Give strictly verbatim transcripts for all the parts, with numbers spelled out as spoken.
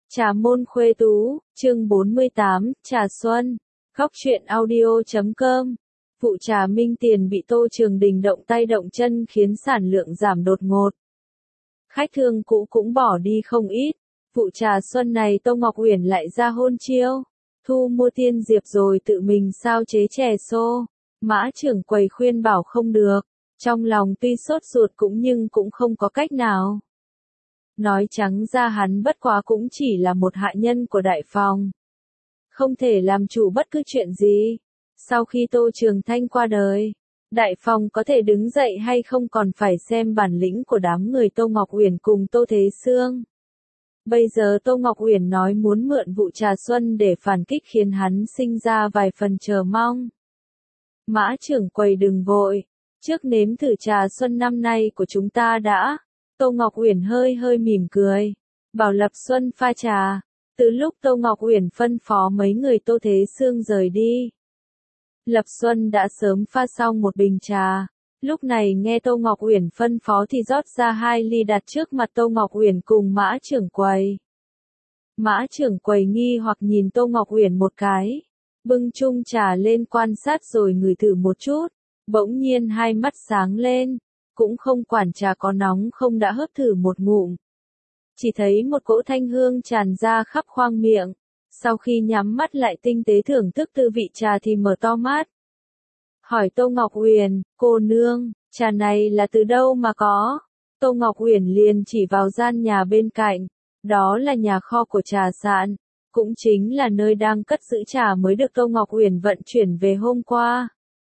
Trà môn khuê tú, chương bốn mươi tám, Trà Xuân, góc truyện audio chấm com. Vụ trà Minh Tiền bị Tô Trường Đình động tay động chân khiến sản lượng giảm đột ngột. Khách thương cũ cũng bỏ đi không ít. Vụ trà xuân này Tô Ngọc Uyển lại ra hôn chiêu. Thu mua tiên diệp rồi tự mình sao chế chè xô. Mã trưởng quầy khuyên bảo không được. Trong lòng tuy sốt ruột cũng nhưng cũng không có cách nào. Nói trắng ra hắn bất quá cũng chỉ là một hạ nhân của đại phòng. Không thể làm chủ bất cứ chuyện gì. Sau khi Tô Trường Thanh qua đời, đại phòng có thể đứng dậy hay không còn phải xem bản lĩnh của đám người Tô Ngọc Uyển cùng Tô Thế Sương. Bây giờ Tô Ngọc Uyển nói muốn mượn vụ trà xuân để phản kích khiến hắn sinh ra vài phần chờ mong. Mã trưởng quầy đừng vội, trước nếm thử trà xuân năm nay của chúng ta đã. Tô Ngọc Uyển hơi hơi mỉm cười, bảo Lập Xuân pha trà. Từ lúc Tô Ngọc Uyển phân phó mấy người Tô Thế Sương rời đi, Lập Xuân đã sớm pha xong một bình trà. Lúc này nghe Tô Ngọc Uyển phân phó thì rót ra hai ly đặt trước mặt Tô Ngọc Uyển cùng Mã trưởng quầy. Mã trưởng quầy nghi hoặc nhìn Tô Ngọc Uyển một cái, bưng chung trà lên quan sát rồi ngửi thử một chút, bỗng nhiên hai mắt sáng lên, cũng không quản trà có nóng không đã hớp thử một ngụm. Chỉ thấy một cỗ thanh hương tràn ra khắp khoang miệng, sau khi nhắm mắt lại tinh tế thưởng thức tư vị trà thì mở to mắt. Hỏi Tô Ngọc Uyển, cô nương, trà này là từ đâu mà có? Tô Ngọc Uyển liền chỉ vào gian nhà bên cạnh, đó là nhà kho của trà sạn, cũng chính là nơi đang cất giữ trà mới được Tô Ngọc Uyển vận chuyển về hôm qua.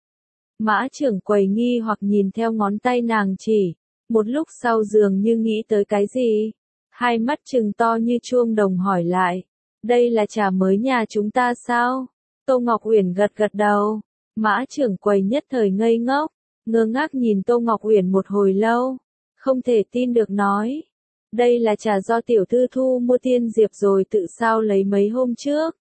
Mã trưởng quầy nghi hoặc nhìn theo ngón tay nàng chỉ, một lúc sau dường như nghĩ tới cái gì, hai mắt trừng to như chuông đồng hỏi lại, đây là trà mới nhà chúng ta sao? Tô Ngọc Uyển gật gật đầu. Mã trưởng quầy nhất thời ngây ngốc, ngơ ngác nhìn Tô Ngọc Uyển một hồi lâu, không thể tin được nói, đây là trà do tiểu thư thu mua tiên diệp rồi tự sao lấy mấy hôm trước.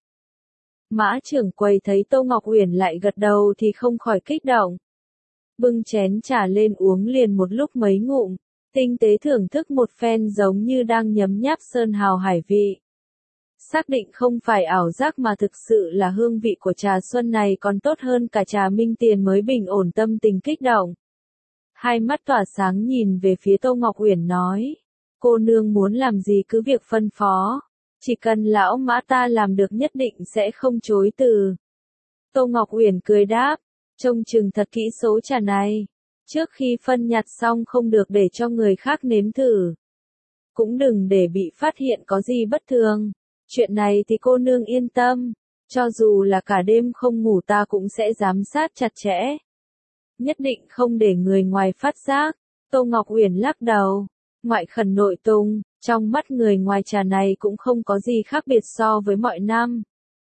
Mã trưởng quầy thấy Tô Ngọc Uyển lại gật đầu thì không khỏi kích động. Bưng chén trà lên uống liền một lúc mấy ngụm, tinh tế thưởng thức một phen giống như đang nhấm nháp sơn hào hải vị. Xác định không phải ảo giác mà thực sự là hương vị của trà xuân này còn tốt hơn cả trà Minh Tiền mới bình ổn tâm tình kích động. Hai mắt tỏa sáng nhìn về phía Tô Ngọc Uyển nói, cô nương muốn làm gì cứ việc phân phó, chỉ cần lão Mã ta làm được nhất định sẽ không chối từ. Tô Ngọc Uyển cười đáp, trông chừng thật kỹ số trà này, trước khi phân nhặt xong không được để cho người khác nếm thử. Cũng đừng để bị phát hiện có gì bất thường. Chuyện này thì cô nương yên tâm, cho dù là cả đêm không ngủ ta cũng sẽ giám sát chặt chẽ. Nhất định không để người ngoài phát giác. Tô Ngọc Uyển lắc đầu, ngoại khẩn nội tung, trong mắt người ngoài trà này cũng không có gì khác biệt so với mọi năm.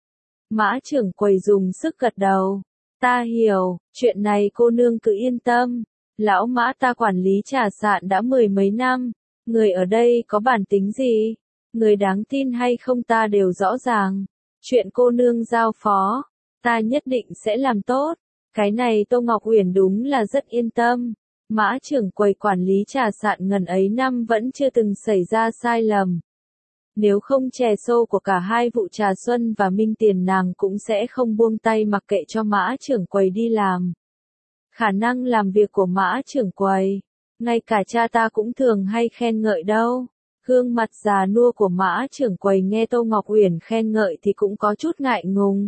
Mã trưởng quầy dùng sức gật đầu, ta hiểu, chuyện này cô nương cứ yên tâm, lão Mã ta quản lý trà sạn đã mười mấy năm, người ở đây có bản tính gì? Người đáng tin hay không ta đều rõ ràng. Chuyện cô nương giao phó, ta nhất định sẽ làm tốt. Cái này Tô Ngọc Uyển đúng là rất yên tâm. Mã trưởng quầy quản lý trà sạn ngần ấy năm vẫn chưa từng xảy ra sai lầm. Nếu không chè xô của cả hai vụ trà xuân và Minh Tiền nàng cũng sẽ không buông tay mặc kệ cho Mã trưởng quầy đi làm. Khả năng làm việc của Mã trưởng quầy, ngay cả cha ta cũng thường hay khen ngợi đâu. Gương mặt già nua của Mã trưởng quầy nghe Tô Ngọc Uyển khen ngợi thì cũng có chút ngại ngùng.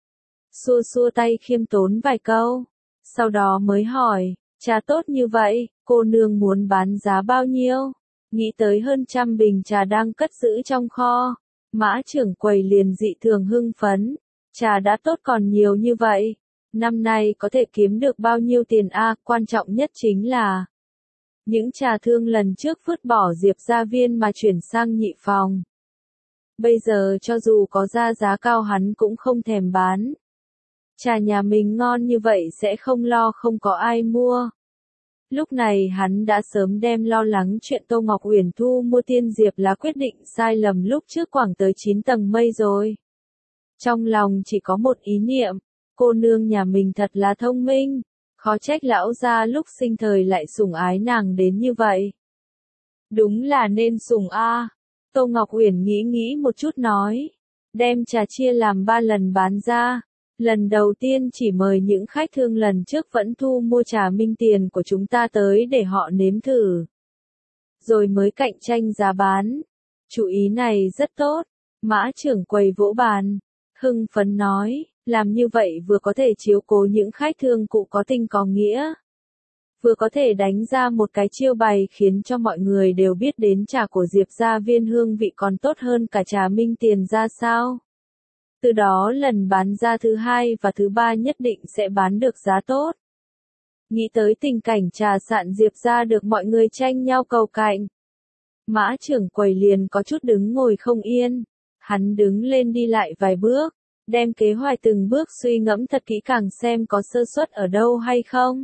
Xua xua tay khiêm tốn vài câu, sau đó mới hỏi, trà tốt như vậy, cô nương muốn bán giá bao nhiêu? Nghĩ tới hơn trăm bình trà đang cất giữ trong kho, Mã trưởng quầy liền dị thường hưng phấn, trà đã tốt còn nhiều như vậy, năm nay có thể kiếm được bao nhiêu tiền a? Quan trọng nhất chính là những trà thương lần trước vứt bỏ Diệp gia viên mà chuyển sang nhị phòng. Bây giờ cho dù có ra giá cao hắn cũng không thèm bán. Trà nhà mình ngon như vậy sẽ không lo không có ai mua. Lúc này hắn đã sớm đem lo lắng chuyện Tô Ngọc Uyển thu mua tiên diệp là quyết định sai lầm lúc trước quẳng tới chín tầng mây rồi. Trong lòng chỉ có một ý niệm, cô nương nhà mình thật là thông minh. Khó trách lão gia lúc sinh thời lại sủng ái nàng đến như vậy. Đúng là nên sủng a. Tô Ngọc Uyển nghĩ nghĩ một chút nói. Đem trà chia làm ba lần bán ra. Lần đầu tiên chỉ mời những khách thương lần trước vẫn thu mua trà Minh Tiền của chúng ta tới để họ nếm thử. Rồi mới cạnh tranh giá bán. Chủ ý này rất tốt. Mã trưởng quầy vỗ bàn. Hưng phấn nói, làm như vậy vừa có thể chiếu cố những khách thương cụ có tình có nghĩa. Vừa có thể đánh ra một cái chiêu bài khiến cho mọi người đều biết đến trà của Diệp gia Viên hương vị còn tốt hơn cả trà Minh Tiền ra sao. Từ đó lần bán ra thứ hai và thứ ba nhất định sẽ bán được giá tốt. Nghĩ tới tình cảnh trà sạn Diệp gia được mọi người tranh nhau cầu cạnh. Mã trưởng quầy liền có chút đứng ngồi không yên. Hắn đứng lên đi lại vài bước, đem kế hoạch từng bước suy ngẫm thật kỹ càng xem có sơ suất ở đâu hay không.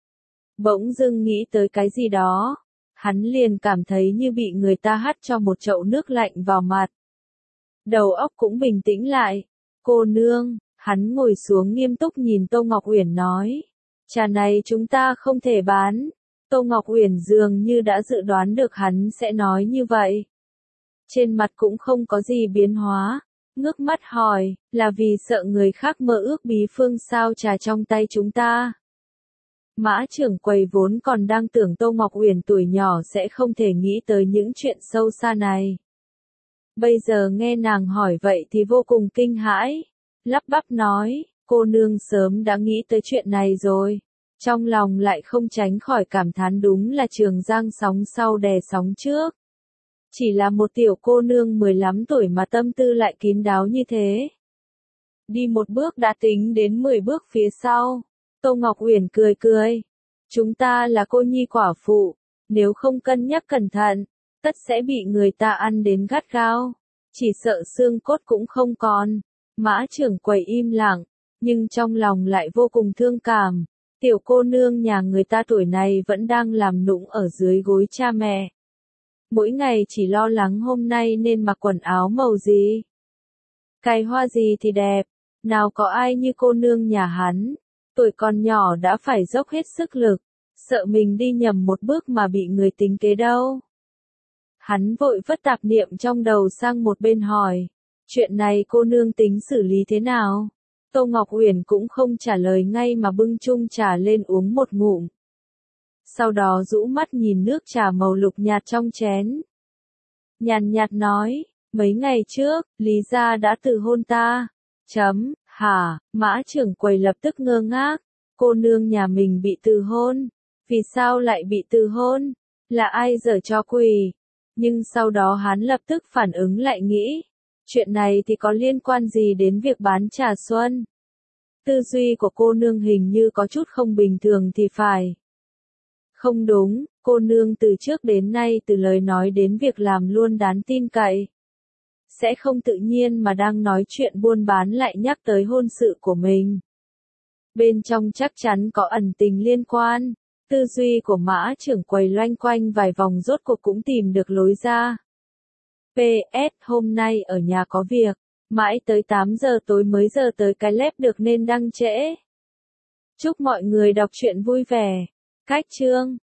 Bỗng dưng nghĩ tới cái gì đó, hắn liền cảm thấy như bị người ta hắt cho một chậu nước lạnh vào mặt. Đầu óc cũng bình tĩnh lại. Cô nương, hắn ngồi xuống nghiêm túc nhìn Tô Ngọc Uyển nói. Trà này chúng ta không thể bán. Tô Ngọc Uyển dường như đã dự đoán được hắn sẽ nói như vậy. Trên mặt cũng không có gì biến hóa. Ngước mắt hỏi, là vì sợ người khác mơ ước bí phương sao trà trong tay chúng ta. Mã trưởng quầy vốn còn đang tưởng Tô Ngọc Uyển tuổi nhỏ sẽ không thể nghĩ tới những chuyện sâu xa này. Bây giờ nghe nàng hỏi vậy thì vô cùng kinh hãi. Lắp bắp nói, cô nương sớm đã nghĩ tới chuyện này rồi. Trong lòng lại không tránh khỏi cảm thán đúng là Trường Giang sóng sau đè sóng trước. Chỉ là một tiểu cô nương mười lăm tuổi mà tâm tư lại kín đáo như thế. Đi một bước đã tính đến mười bước phía sau. Tô Ngọc Uyển cười cười. Chúng ta là cô nhi quả phụ. Nếu không cân nhắc cẩn thận, tất sẽ bị người ta ăn đến gắt gao. Chỉ sợ xương cốt cũng không còn. Mã trưởng quầy im lặng, nhưng trong lòng lại vô cùng thương cảm. Tiểu cô nương nhà người ta tuổi này vẫn đang làm nũng ở dưới gối cha mẹ. Mỗi ngày chỉ lo lắng hôm nay nên mặc quần áo màu gì. Cài hoa gì thì đẹp. Nào có ai như cô nương nhà hắn. Tuổi còn nhỏ đã phải dốc hết sức lực. Sợ mình đi nhầm một bước mà bị người tính kế đâu. Hắn vội vứt tạp niệm trong đầu sang một bên hỏi. Chuyện này cô nương tính xử lý thế nào? Tô Ngọc Uyển cũng không trả lời ngay mà bưng chung trà lên uống một ngụm. Sau đó rũ mắt nhìn nước trà màu lục nhạt trong chén. Nhàn nhạt nói, mấy ngày trước, Lý gia đã từ hôn ta. Chấm, hả, Mã trưởng quầy lập tức ngơ ngác. Cô nương nhà mình bị từ hôn. Vì sao lại bị từ hôn? Là ai giở trò quỷ? Nhưng sau đó hắn lập tức phản ứng lại nghĩ. Chuyện này thì có liên quan gì đến việc bán trà xuân? Tư duy của cô nương hình như có chút không bình thường thì phải. Không đúng, cô nương từ trước đến nay từ lời nói đến việc làm luôn đáng tin cậy. Sẽ không tự nhiên mà đang nói chuyện buôn bán lại nhắc tới hôn sự của mình. Bên trong chắc chắn có ẩn tình liên quan. Tư duy của Mã trưởng quầy loanh quanh vài vòng rốt cuộc cũng tìm được lối ra. pê ét hôm nay ở nhà có việc, mãi tới tám giờ tối mới giờ tới cái lép được nên đăng trễ. Chúc mọi người đọc truyện vui vẻ. Cách chương